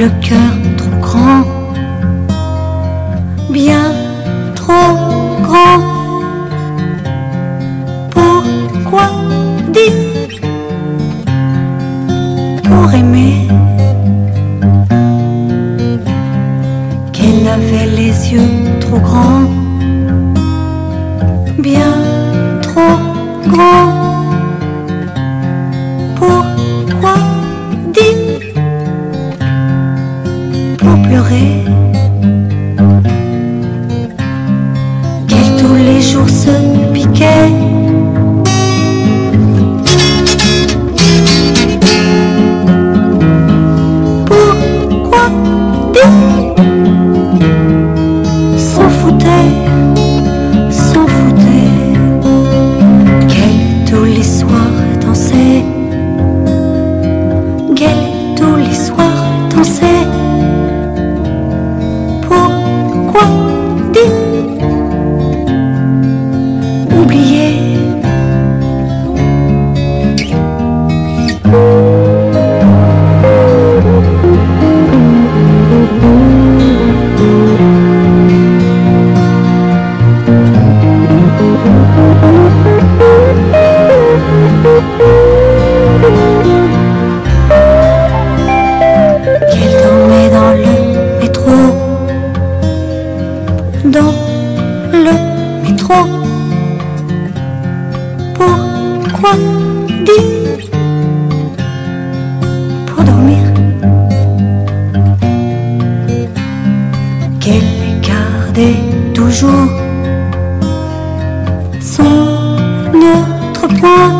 le cœur trop grand, bien trop grand. Pourquoi dis pour aimer qu'elle avait les yeux trop grands, bien trop grands. Pourquoi dis pour pleurer qu'elle tous les jours se piquait. Pourquoi dis s'en foutait qu'elle tous les soirs dansait, qu'elle tous les soirs dansait. Pourquoi dis oublier qu'elle dormait dans le métro, dans le métro. Pourquoi dis pour dormir qu'elle gardait toujours son autre point.